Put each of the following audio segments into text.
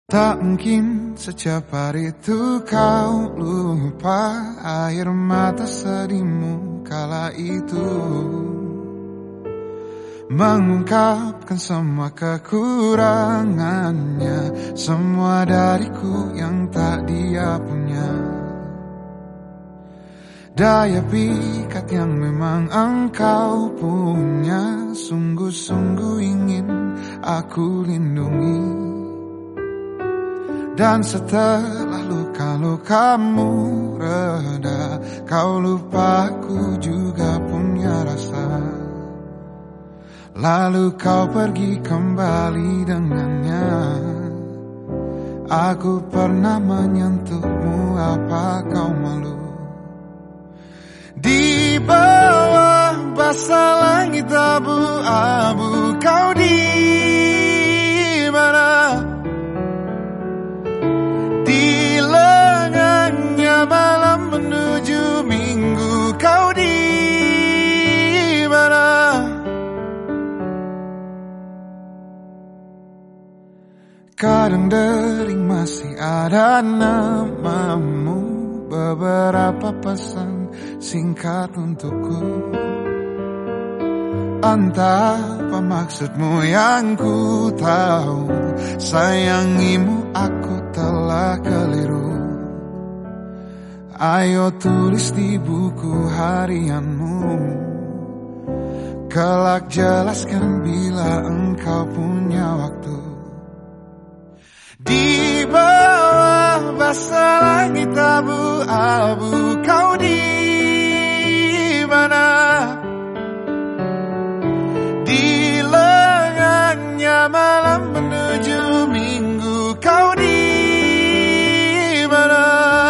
Tak mungkin secepat itu kau lupa air mata sedihmu kala itu, mengungkapkan semua kekurangannya, semua dariku yang tak dia punya. Daya pikat yang memang engkau punya, sungguh-sungguh ingin aku lindungi. Dan setelah luka-lukamu reda, kau lupa aku juga punya rasa. Lalu kau pergi kembali dengannya. Aku pernah menyentuhmu, apa kau malu? Di bawah basah langit abu-abu, kau di mana? Di lengannya malam menuju minggu, kau di mana? Kadang dering masih ada namamu, beberapa pesan singkat untukku. Entah apa maksudmu yang ku tahu, sayangimu aku telah keliru. Ayo tulis di buku harianmu, kelak jelaskan bila engkau punya waktu. Di bawah basah langit abu-abu, kau di mana? Di lengannya malam menuju minggu, kau di mana?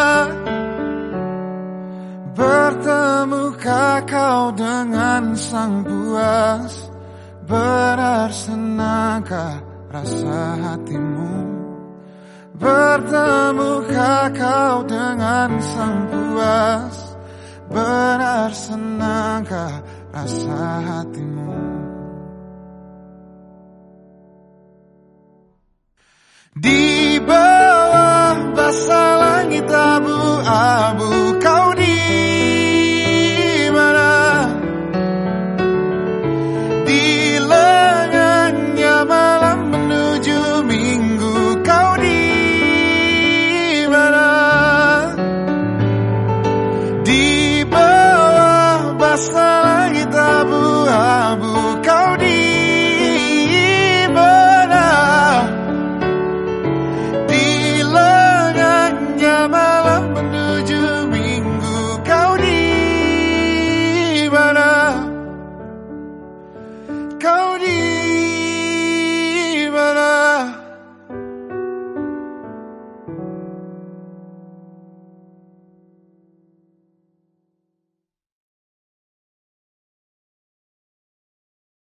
Bertemukah kau dengan sang puas? Benar senangkah rasa hatimu? Bertemukah kau dengan sang puas? Benar senangkah rasa hatimu? Di bawah